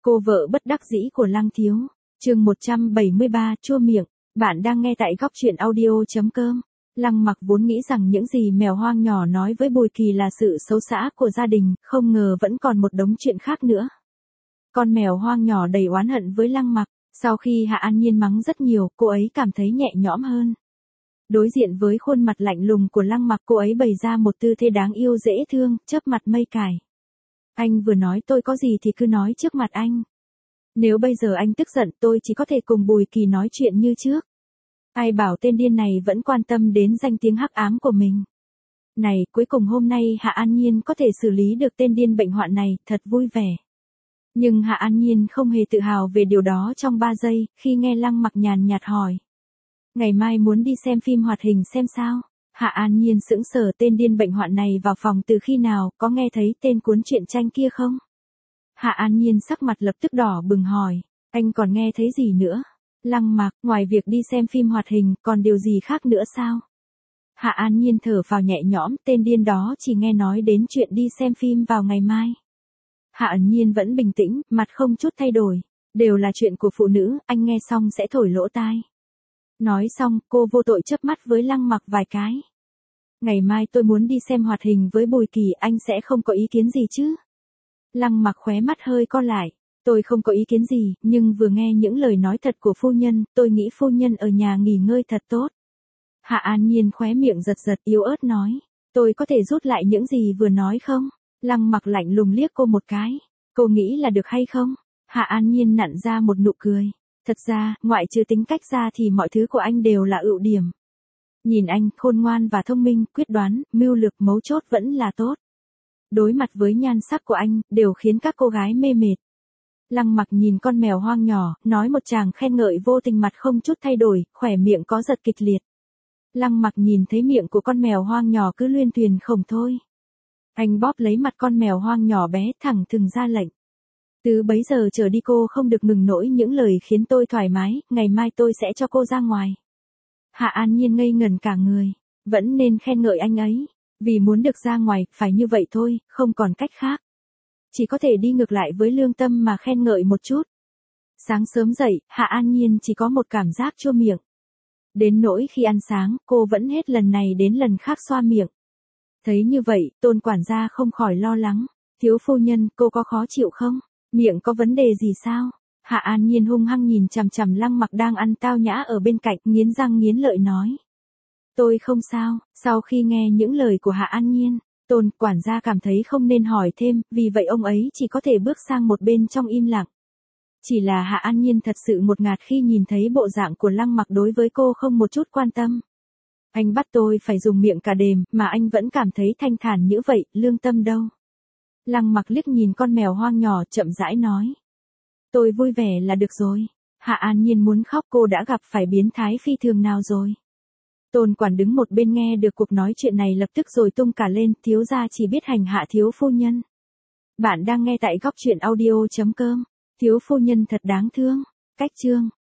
Cô vợ bất đắc dĩ của Lăng Thiếu. Chương 173, chua miệng. Bạn đang nghe tại góc truyện audio.com. Lăng Mặc vốn nghĩ rằng những gì mèo hoang nhỏ nói với Bùi Kỳ là sự xấu xã của gia đình, không ngờ vẫn còn một đống chuyện khác nữa. Con mèo hoang nhỏ đầy oán hận với Lăng Mặc, sau khi Hạ An Nhiên mắng rất nhiều, cô ấy cảm thấy nhẹ nhõm hơn. Đối diện với khuôn mặt lạnh lùng của Lăng Mặc, cô ấy bày ra một tư thế đáng yêu dễ thương, chớp mặt mây cài. Anh vừa nói tôi có gì thì cứ nói trước mặt anh. Nếu bây giờ anh tức giận tôi chỉ có thể cùng Bùi Kỳ nói chuyện như trước. Ai bảo tên điên này vẫn quan tâm đến danh tiếng hắc ám của mình. Này, cuối cùng hôm nay Hạ An Nhiên có thể xử lý được tên điên bệnh hoạn này, thật vui vẻ. Nhưng Hạ An Nhiên không hề tự hào về điều đó trong 3 giây, khi nghe Lăng Mặc nhàn nhạt hỏi. Ngày mai muốn đi xem phim hoạt hình xem sao? Hạ An Nhiên sững sờ, tên điên bệnh hoạn này vào phòng từ khi nào, có nghe thấy tên cuốn truyện tranh kia không? Hạ An Nhiên sắc mặt lập tức đỏ bừng hỏi, anh còn nghe thấy gì nữa? Lăng Mặc, ngoài việc đi xem phim hoạt hình, còn điều gì khác nữa sao? Hạ An Nhiên thở phào nhẹ nhõm, tên điên đó chỉ nghe nói đến chuyện đi xem phim vào ngày mai. Hạ An Nhiên vẫn bình tĩnh, mặt không chút thay đổi. Đều là chuyện của phụ nữ, anh nghe xong sẽ thổi lỗ tai. Nói xong, cô vô tội chớp mắt với Lăng Mặc vài cái. Ngày mai tôi muốn đi xem hoạt hình với Bùi Kỳ, anh sẽ không có ý kiến gì chứ? Lăng Mặc khóe mắt hơi co lại. Tôi không có ý kiến gì, nhưng vừa nghe những lời nói thật của phu nhân, tôi nghĩ phu nhân ở nhà nghỉ ngơi thật tốt. Hạ An Nhiên khóe miệng giật giật yếu ớt nói. Tôi có thể rút lại những gì vừa nói không? Lăng Mặc lạnh lùng liếc cô một cái. Cô nghĩ là được hay không? Hạ An Nhiên nặn ra một nụ cười. Thật ra, ngoại trừ tính cách ra thì mọi thứ của anh đều là ưu điểm. Nhìn anh, khôn ngoan và thông minh, quyết đoán, mưu lược, mấu chốt vẫn là tốt. Đối mặt với nhan sắc của anh, đều khiến các cô gái mê mệt. Lăng Mặc nhìn con mèo hoang nhỏ, nói một tràng khen ngợi vô tình, mặt không chút thay đổi, khỏe miệng có giật kịch liệt. Lăng Mặc nhìn thấy miệng của con mèo hoang nhỏ cứ luyên thuyền khổng thôi. Anh bóp lấy mặt con mèo hoang nhỏ bé, thẳng thừng ra lệnh. Từ bấy giờ trở đi cô không được ngừng nổi những lời khiến tôi thoải mái, ngày mai tôi sẽ cho cô ra ngoài. Hạ An Nhiên ngây ngẩn cả người, vẫn nên khen ngợi anh ấy, vì muốn được ra ngoài, phải như vậy thôi, không còn cách khác. Chỉ có thể đi ngược lại với lương tâm mà khen ngợi một chút. Sáng sớm dậy, Hạ An Nhiên chỉ có một cảm giác chua miệng. Đến nỗi khi ăn sáng, cô vẫn hết lần này đến lần khác xoa miệng. Thấy như vậy, Tôn quản gia không khỏi lo lắng. Thiếu phu nhân, cô có khó chịu không? Miệng có vấn đề gì sao? Hạ An Nhiên hung hăng nhìn chằm chằm Lăng Mặc đang ăn tao nhã ở bên cạnh, nghiến răng nghiến lợi nói. Tôi không sao. Sau khi nghe những lời của Hạ An Nhiên, Tôn quản gia cảm thấy không nên hỏi thêm, vì vậy ông ấy chỉ có thể bước sang một bên trong im lặng. Chỉ là Hạ An Nhiên thật sự ngột ngạt khi nhìn thấy bộ dạng của Lăng Mặc đối với cô không một chút quan tâm. Anh bắt tôi phải dùng miệng cả đêm, mà anh vẫn cảm thấy thanh thản như vậy, lương tâm đâu? Lăng Mặc liếc nhìn con mèo hoang nhỏ, chậm rãi nói. Tôi vui vẻ là được rồi. Hạ An Nhiên muốn khóc, cô đã gặp phải biến thái phi thường nào rồi? Tôn quản đứng một bên nghe được cuộc nói chuyện này lập tức rồi tung cả lên, thiếu gia chỉ biết hành hạ thiếu phu nhân. Bạn đang nghe tại góc truyện audio.com. Thiếu phu nhân thật đáng thương. Cách chương.